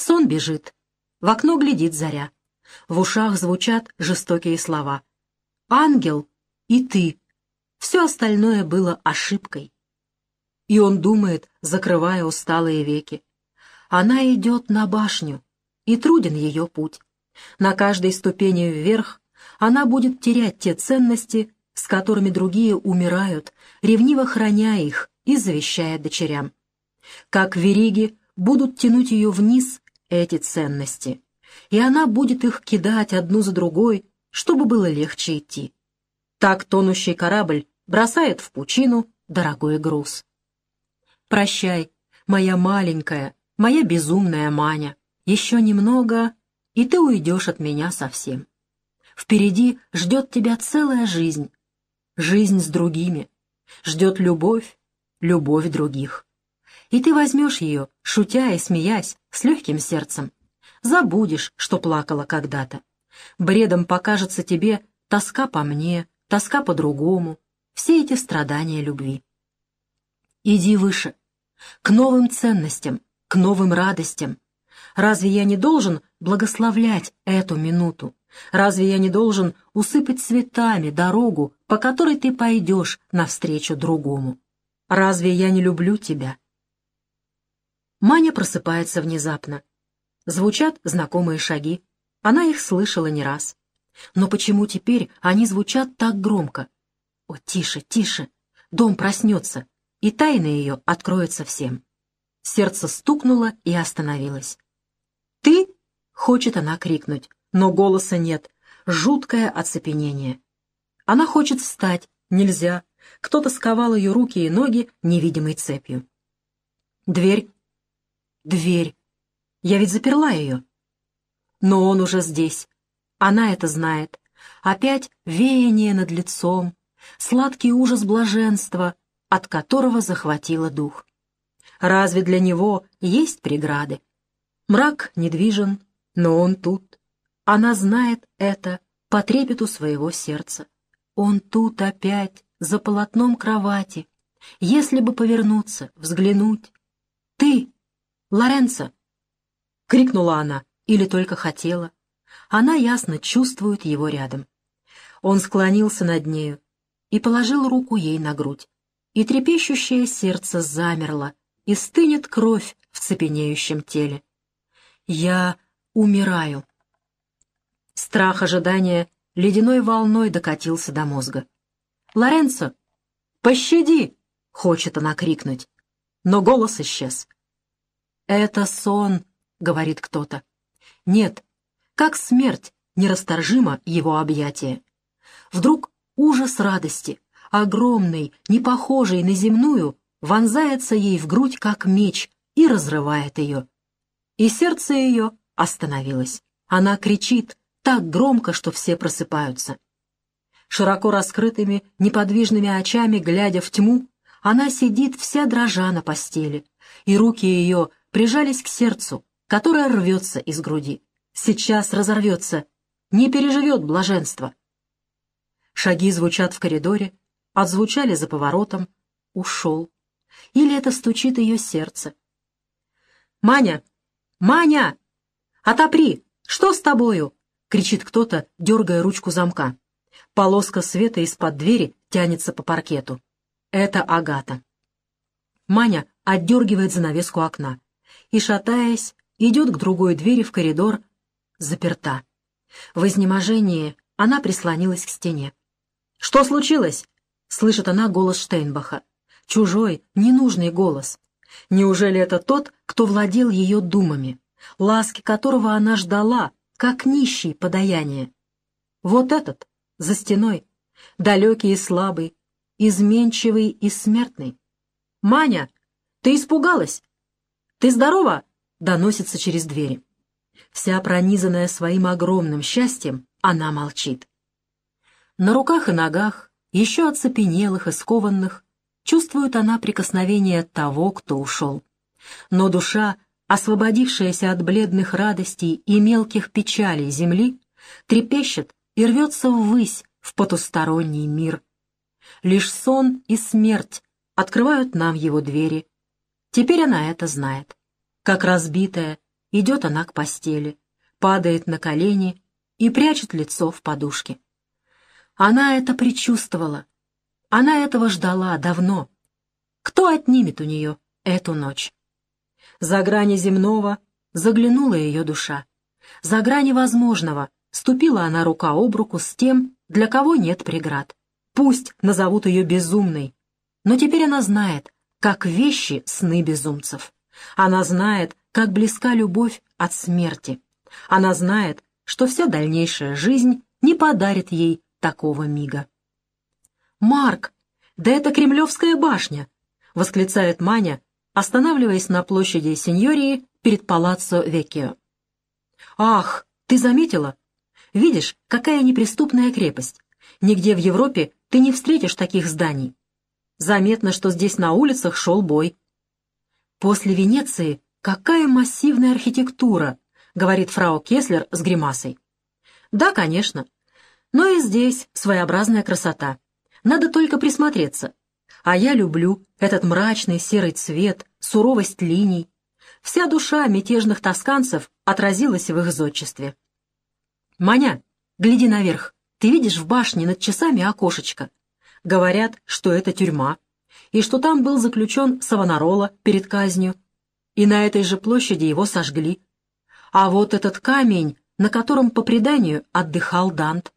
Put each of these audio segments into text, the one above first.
Сон бежит. В окно глядит заря. В ушах звучат жестокие слова. «Ангел и ты». Все остальное было ошибкой. И он думает, закрывая усталые веки. Она идет на башню, и труден ее путь. На каждой ступени вверх она будет терять те ценности, с которыми другие умирают, ревниво храня их и завещая дочерям. Как вериги будут тянуть ее вниз эти ценности, и она будет их кидать одну за другой, чтобы было легче идти. Так тонущий корабль бросает в пучину дорогой груз. Прощай, моя маленькая, моя безумная Маня. Еще немного, и ты уйдешь от меня совсем. Впереди ждет тебя целая жизнь. Жизнь с другими. Ждет любовь, любовь других. И ты возьмешь ее, шутя и смеясь, с легким сердцем. Забудешь, что плакала когда-то. Бредом покажется тебе тоска по мне, тоска по другому, все эти страдания любви. Иди выше, к новым ценностям, к новым радостям. Разве я не должен благословлять эту минуту? Разве я не должен усыпать цветами дорогу, по которой ты пойдешь навстречу другому? Разве я не люблю тебя? Маня просыпается внезапно. Звучат знакомые шаги. Она их слышала не раз. Но почему теперь они звучат так громко? О, тише, тише! Дом проснется, и тайна ее откроется всем. Сердце стукнуло и остановилось. «Ты?» — хочет она крикнуть, но голоса нет. Жуткое оцепенение. Она хочет встать. Нельзя. Кто-то сковал ее руки и ноги невидимой цепью. Дверь. Дверь. Я ведь заперла ее. Но он уже здесь. Она это знает. Опять веяние над лицом, сладкий ужас блаженства, от которого захватило дух. Разве для него есть преграды? Мрак недвижен, но он тут. Она знает это по трепету своего сердца. Он тут опять, за полотном кровати. Если бы повернуться, взглянуть. «Ты, Лоренцо!» — крикнула она, или только хотела. Она ясно чувствует его рядом. Он склонился над нею и положил руку ей на грудь. И трепещущее сердце замерло, и стынет кровь в цепенеющем теле. «Я умираю». Страх ожидания ледяной волной докатился до мозга. «Лоренцо, пощади!» — хочет она крикнуть, но голос исчез. «Это сон», — говорит кто-то. Нет, как смерть нерасторжимо его объятие. Вдруг ужас радости, огромный, не похожий на земную, вонзается ей в грудь, как меч, и разрывает ее. И сердце ее остановилось. Она кричит так громко, что все просыпаются. Широко раскрытыми, неподвижными очами, глядя в тьму, она сидит вся дрожа на постели, и руки ее прижались к сердцу, которое рвется из груди. Сейчас разорвется, не переживет блаженства. Шаги звучат в коридоре, отзвучали за поворотом, ушел. Или это стучит ее сердце. «Маня! Маня! Отопри! Что с тобою?» — кричит кто-то, дергая ручку замка. Полоска света из-под двери тянется по паркету. Это Агата. Маня отдергивает занавеску окна и, шатаясь, идет к другой двери в коридор, заперта. В изнеможении она прислонилась к стене. «Что случилось?» — слышит она голос Штейнбаха. Чужой, ненужный голос. Неужели это тот, кто владел ее думами, ласки которого она ждала, как нищий подаяние? Вот этот, за стеной, далекий и слабый, изменчивый и смертный. «Маня, ты испугалась? Ты здорова?» — доносится через двери. Вся пронизанная своим огромным счастьем, она молчит. На руках и ногах, еще оцепенелых и скованных, чувствует она прикосновение того, кто ушел. Но душа, освободившаяся от бледных радостей и мелких печалей земли, трепещет и рвется ввысь, в потусторонний мир. Лишь сон и смерть открывают нам его двери. Теперь она это знает. Как разбитая, Идет она к постели, падает на колени и прячет лицо в подушке. Она это предчувствовала. Она этого ждала давно. Кто отнимет у нее эту ночь? За грани земного заглянула ее душа. За грани возможного ступила она рука об руку с тем, для кого нет преград. Пусть назовут ее безумной, но теперь она знает, как вещи сны безумцев. Она знает, как близка любовь от смерти. Она знает, что вся дальнейшая жизнь не подарит ей такого мига. «Марк, да это Кремлевская башня!» — восклицает Маня, останавливаясь на площади Синьории перед Палаццо Веккио. «Ах, ты заметила? Видишь, какая неприступная крепость. Нигде в Европе ты не встретишь таких зданий. Заметно, что здесь на улицах шел бой. После Венеции какая массивная архитектура!» — говорит фрау Кеслер с гримасой. «Да, конечно. Но и здесь своеобразная красота. Надо только присмотреться. А я люблю этот мрачный серый цвет, суровость линий. Вся душа мятежных тосканцев отразилась в их зодчестве. Маня, гляди наверх. Ты видишь в башне над часами окошечко? Говорят, что это тюрьма, и что там был заключен Савонарола перед казнью, и на этой же площади его сожгли. А вот этот камень, на котором, по преданию, отдыхал Дант».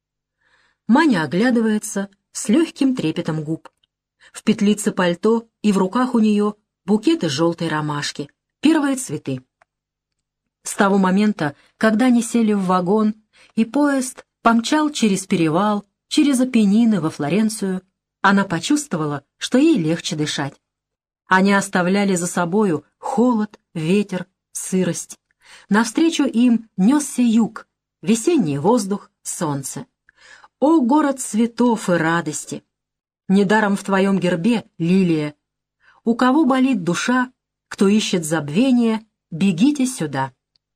Маня оглядывается с легким трепетом губ. В петлице пальто и в руках у нее букеты желтой ромашки, первые цветы. С того момента, когда они сели в вагон, и поезд помчал через перевал, через Апеннины во Флоренцию, она почувствовала, что ей легче дышать. Они оставляли за собою холод, ветер, сырость. Навстречу им несся юг, весенний воздух, солнце. О, город цветов и радости! Недаром в твоем гербе лилия. У кого болит душа, кто ищет забвения, бегите сюда.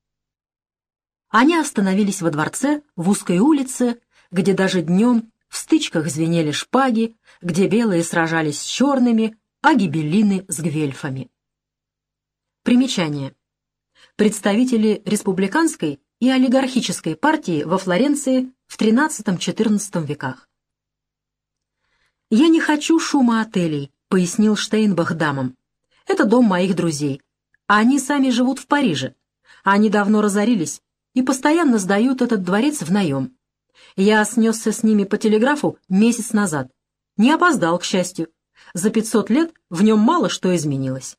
Они остановились во дворце, в узкой улице, где даже днем в стычках звенели шпаги, где белые сражались с черными, а гибеллины с гвельфами. Примечание. Представители республиканской и олигархической партии во Флоренции в XIII-XIV веках. «Я не хочу шума отелей», — пояснил Штейнбах дамам. «Это дом моих друзей, а они сами живут в Париже. Они давно разорились и постоянно сдают этот дворец в наем. Я снесся с ними по телеграфу месяц назад. Не опоздал, к счастью. За 500 лет в нем мало что изменилось».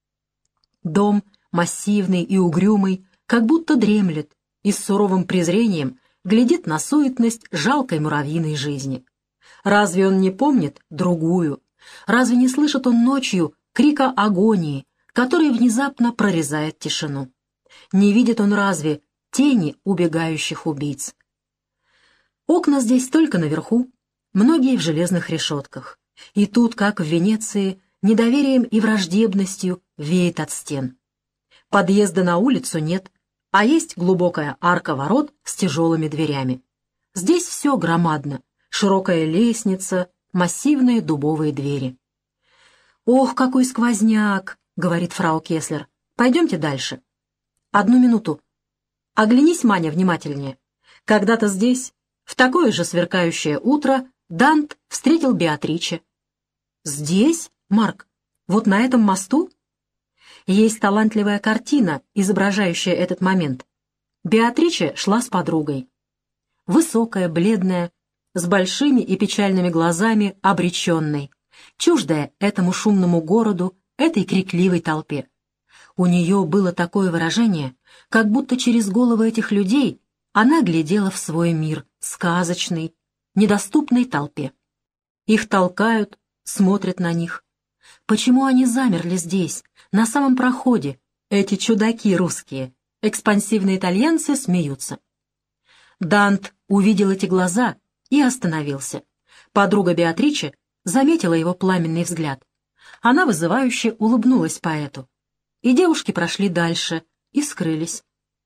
Дом, массивный и угрюмый, как будто дремлет и с суровым презрением глядит на суетность жалкой муравьиной жизни. Разве он не помнит другую? Разве не слышит он ночью крика агонии, который внезапно прорезает тишину? Не видит он разве тени убегающих убийц? Окна здесь только наверху, многие в железных решетках. И тут, как в Венеции, недоверием и враждебностью веет от стен. Подъезда на улицу нет, а есть глубокая арка ворот с тяжелыми дверями. Здесь все громадно. Широкая лестница, массивные дубовые двери. «Ох, какой сквозняк!» — говорит фрау Кеслер. «Пойдемте дальше». «Одну минуту. Оглянись, Маня, внимательнее. Когда-то здесь, в такое же сверкающее утро, Дант встретил Беатриче». «Здесь, Марк? Вот на этом мосту?» Есть талантливая картина, изображающая этот момент. Беатриче шла с подругой. Высокая, бледная, с большими и печальными глазами, обреченной, чуждая этому шумному городу, этой крикливой толпе. У нее было такое выражение, как будто через головы этих людей она глядела в свой мир, сказочный, недоступной толпе. Их толкают, смотрят на них. Почему они замерли здесь, на самом проходе, эти чудаки русские? Экспансивные итальянцы смеются. Дант увидел эти глаза и остановился. Подруга Беатриче заметила его пламенный взгляд. Она вызывающе улыбнулась поэту. И девушки прошли дальше и скрылись.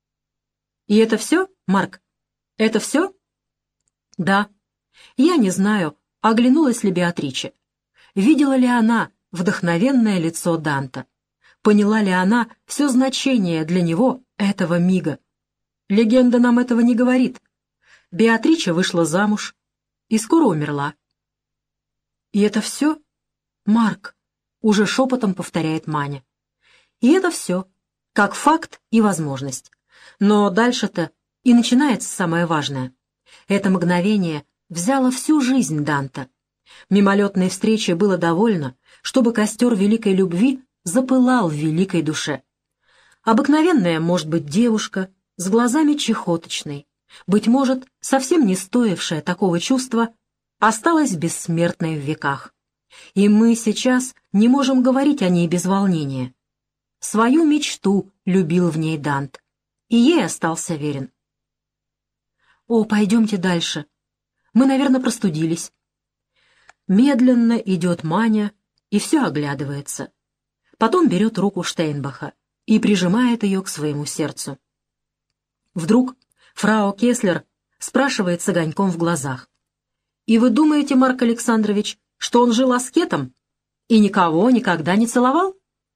«И это все, Марк? Это все?» «Да. Я не знаю, оглянулась ли Беатриче. Видела ли она вдохновенное лицо Данта? Поняла ли она все значение для него этого мига. Легенда нам этого не говорит. Беатрича вышла замуж и скоро умерла. И это все? Марк, уже шепотом повторяет Маня. И это все, как факт и возможность. Но дальше-то и начинается самое важное. Это мгновение взяло всю жизнь Данте. Мимолетной встречи было довольно, чтобы костер великой любви запылал в великой душе. Обыкновенная, может быть, девушка с глазами чехоточной, быть может, совсем не стоившая такого чувства, осталась бессмертной в веках. И мы сейчас не можем говорить о ней без волнения. Свою мечту любил в ней Дант, и ей остался верен. «О, пойдемте дальше. Мы, наверное, простудились». Медленно идет Маня и все оглядывается. Потом берет руку Штейнбаха и прижимает ее к своему сердцу. Вдруг фрау Кеслер спрашивает с огоньком в глазах. «И вы думаете, Марк Александрович, что он жил аскетом и никого никогда не целовал?»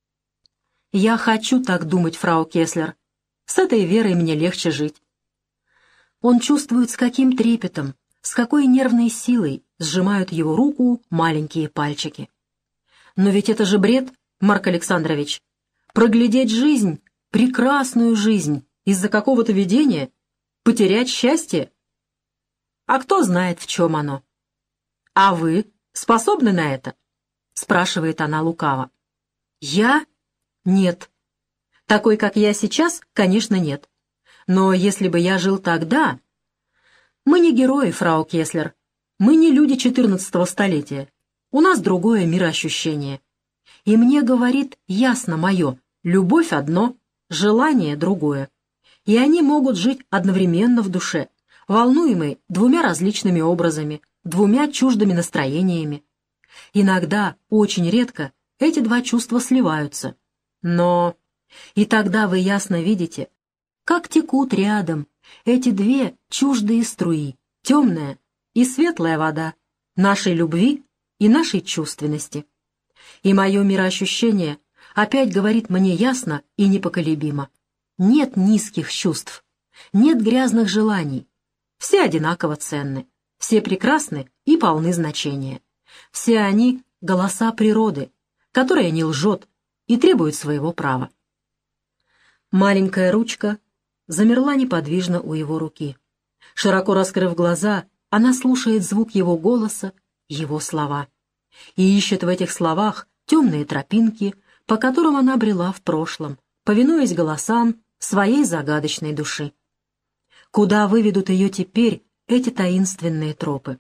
«Я хочу так думать, фрау Кеслер. С этой верой мне легче жить». Он чувствует, с каким трепетом, с какой нервной силой сжимают его руку маленькие пальчики. «Но ведь это же бред, Марк Александрович. Проглядеть жизнь, прекрасную жизнь, из-за какого-то видения, потерять счастье? А кто знает, в чем оно? А вы способны на это?» — спрашивает она лукаво. «Я? Нет. Такой, как я сейчас, конечно, нет. Но если бы я жил тогда...» «Мы не герои, фрау Кеслер. Мы не люди 14-го столетия. У нас другое мироощущение. И мне говорит ясно мое, любовь одно, желание другое. И они могут жить одновременно в душе, волнуемые двумя различными образами, двумя чуждыми настроениями. Иногда, очень редко, эти два чувства сливаются. Но... И тогда вы ясно видите, как текут рядом эти две чуждые струи, темная и светлая вода, нашей любви и нашей чувственности. И мое мироощущение опять говорит мне ясно и непоколебимо. Нет низких чувств, нет грязных желаний. Все одинаково ценны, все прекрасны и полны значения. Все они — голоса природы, которая не лжет и требует своего права. Маленькая ручка замерла неподвижно у его руки. Широко раскрыв глаза, она слушает звук его голоса, его слова. И ищет в этих словах темные тропинки, по которым она брела в прошлом, повинуясь голосам своей загадочной души. Куда выведут ее теперь эти таинственные тропы?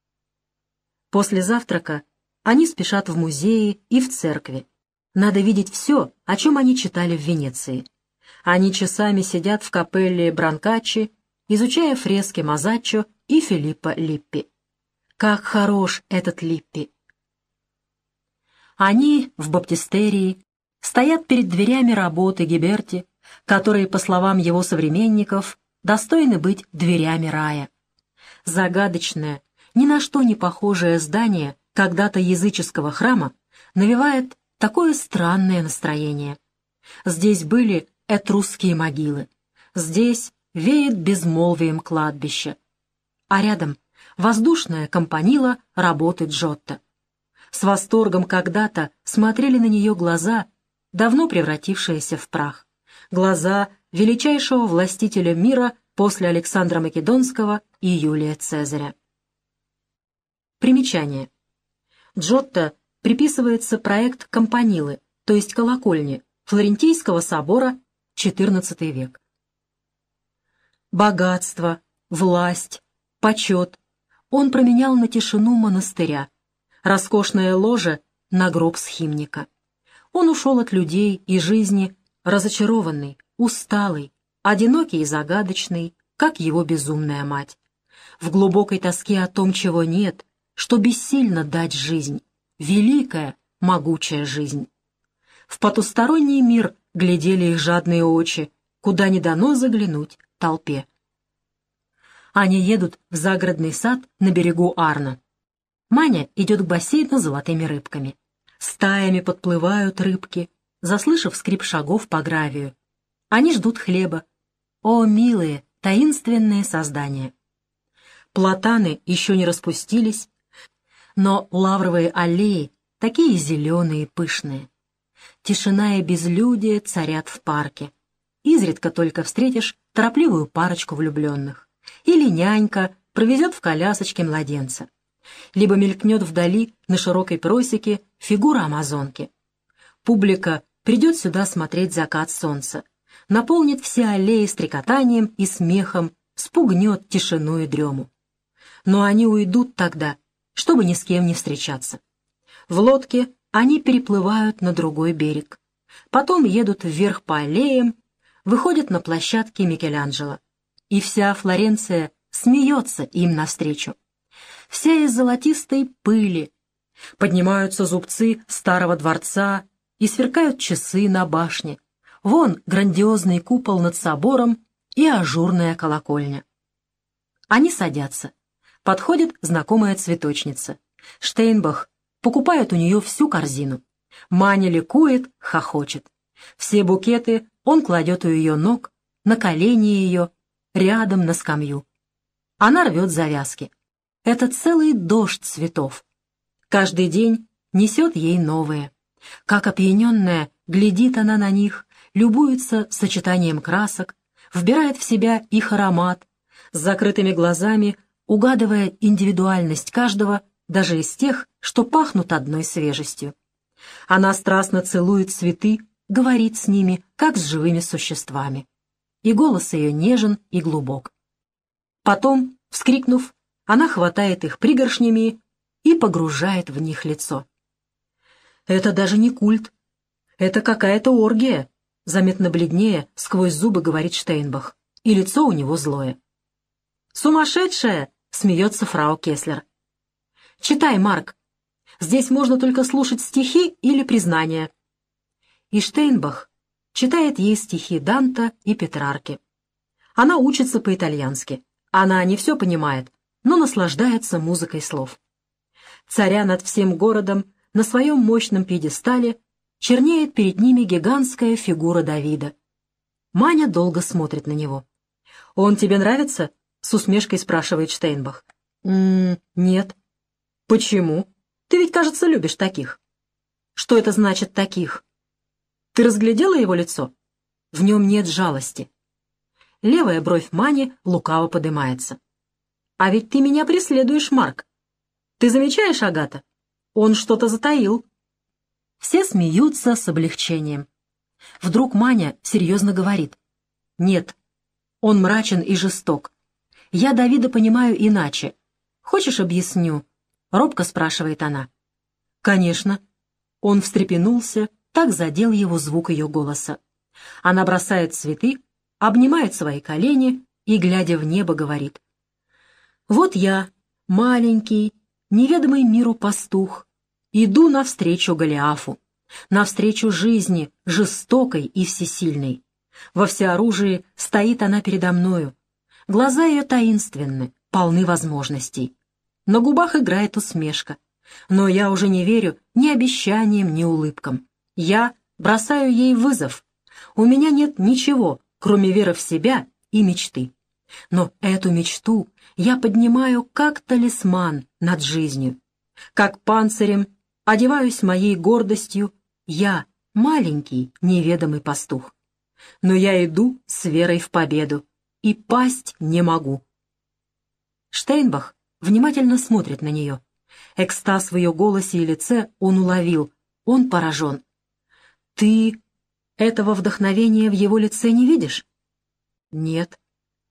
После завтрака они спешат в музеи и в церкви. Надо видеть все, о чем они читали в Венеции. Они часами сидят в капелле Бранкаччи, изучая фрески Мазаччо и Филиппо Липпи. Как хорош этот Липпи! Они в баптистерии стоят перед дверями работы Гиберти, которые, по словам его современников, достойны быть дверями рая. Загадочное, ни на что не похожее здание когда-то языческого храма навевает такое странное настроение. Здесь были этрусские могилы, здесь веет безмолвием кладбища, а рядом воздушная кампанила работы Джотто. С восторгом когда-то смотрели на нее глаза, давно превратившиеся в прах, глаза величайшего властителя мира после Александра Македонского и Юлия Цезаря. Примечание. Джотто приписывается проект кампанилы, то есть колокольни, Флорентийского собора, XIV век. Богатство, власть, почет он променял на тишину монастыря, роскошное ложе на гроб схимника. Он ушел от людей и жизни, разочарованный, усталый, одинокий и загадочный, как его безумная мать, в глубокой тоске о том, чего нет, что бессильно дать жизнь, великая, могучая жизнь. В потусторонний мир глядели их жадные очи, куда не дано заглянуть толпе. Они едут в загородный сад на берегу Арно. Маня идет к бассейну с золотыми рыбками. Стаями подплывают рыбки, заслышав скрип шагов по гравию. Они ждут хлеба. О, милые, таинственные создания! Платаны еще не распустились, но лавровые аллеи такие зеленые и пышные. Тишина и безлюдие царят в парке. Изредка только встретишь торопливую парочку влюбленных. Или нянька провезет в колясочке младенца. Либо мелькнет вдали на широкой просеке фигура амазонки. Публика придет сюда смотреть закат солнца, наполнит все аллеи стрекотанием и смехом, спугнет тишину и дрему. Но они уйдут тогда, чтобы ни с кем не встречаться. В лодке они переплывают на другой берег. Потом едут вверх по аллеям, выходят на площадке Микеланджело. И вся Флоренция смеется им навстречу. Вся из золотистой пыли. Поднимаются зубцы старого дворца и сверкают часы на башне. Вон грандиозный купол над собором и ажурная колокольня. Они садятся. Подходит знакомая цветочница. Штейнбах покупает у нее всю корзину. Маня ликует, хохочет. Все букеты он кладет у ее ног, на колени ее, рядом на скамью. Она рвет завязки. Это целый дождь цветов. Каждый день несет ей новые. Как опьяненная, глядит она на них, любуется сочетанием красок, вбирает в себя их аромат, с закрытыми глазами, угадывая индивидуальность каждого, даже из тех, что пахнут одной свежестью. Она страстно целует цветы, говорит с ними, как с живыми существами. И голос ее нежен и глубок. Потом, вскрикнув, она хватает их пригоршнями и погружает в них лицо. «Это даже не культ. Это какая-то оргия», — заметно бледнее, сквозь зубы говорит Штейнбах, и лицо у него злое. «Сумасшедшая!» — смеется фрау Кеслер. «Читай, Марк. Здесь можно только слушать стихи или признания». И Штейнбах читает ей стихи Данта и Петрарки. Она учится по-итальянски. Она не все понимает, но наслаждается музыкой слов. Царя над всем городом на своем мощном пьедестале чернеет перед ними гигантская фигура Давида. Маня долго смотрит на него. «Он тебе нравится?» — с усмешкой спрашивает Штейнбах. «Нет». «Почему? Ты ведь, кажется, любишь таких». «Что это значит «таких»?» «Ты разглядела его лицо? В нем нет жалости». Левая бровь Мани лукаво подымается. «А ведь ты меня преследуешь, Марк. Ты замечаешь, Агата? Он что-то затаил». Все смеются с облегчением. Вдруг Маня серьезно говорит. «Нет, он мрачен и жесток. Я Давида понимаю иначе. Хочешь, объясню?» — робко спрашивает она. «Конечно». Он встрепенулся, так задел его звук ее голоса. Она бросает цветы, обнимает свои колени и, глядя в небо, говорит. «Вот я, маленький, неведомый миру пастух, иду навстречу Голиафу, навстречу жизни, жестокой и всесильной. Во всеоружии стоит она передо мною. Глаза ее таинственны, полны возможностей. На губах играет усмешка. Но я уже не верю ни обещаниям, ни улыбкам. Я бросаю ей вызов. У меня нет ничего, кроме веры в себя и мечты. Но эту мечту я поднимаю как талисман над жизнью. Как панцирем одеваюсь моей гордостью я, маленький неведомый пастух. Но я иду с верой в победу, и пасть не могу». Штейнбах внимательно смотрит на нее. Экстаз в ее голосе и лице он уловил. Он поражен. «Ты этого вдохновения в его лице не видишь?» «Нет».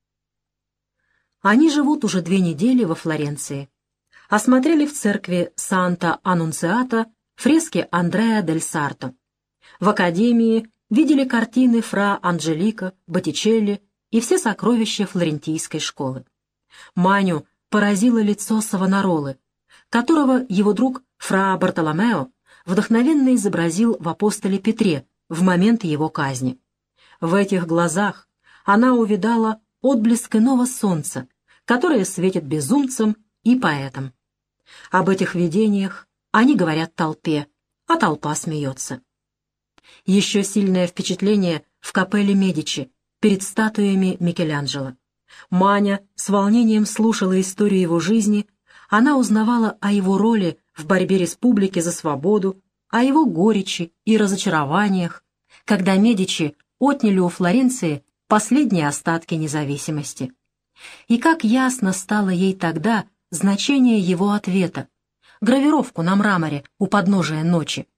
Они живут уже 2 недели во Флоренции. Осмотрели в церкви Санта-Аннунциата фрески Андреа дель Сарто. В академии видели картины фра Анджелико, Боттичелли и все сокровища флорентийской школы. Маню поразило лицо Савонаролы, которого его друг фра Бартоломео вдохновенно изобразил в апостоле Петре в момент его казни. В этих глазах она увидала отблеск иного солнца, которое светит безумцам и поэтам. Об этих видениях они говорят толпе, а толпа смеется. Еще сильное впечатление в капелле Медичи перед статуями Микеланджело. Маня с волнением слушала историю его жизни, она узнавала о его роли в борьбе республики за свободу, о его горечи и разочарованиях, когда Медичи отняли у Флоренции последние остатки независимости. И как ясно стало ей тогда значение его ответа, гравировку на мраморе у подножия ночи.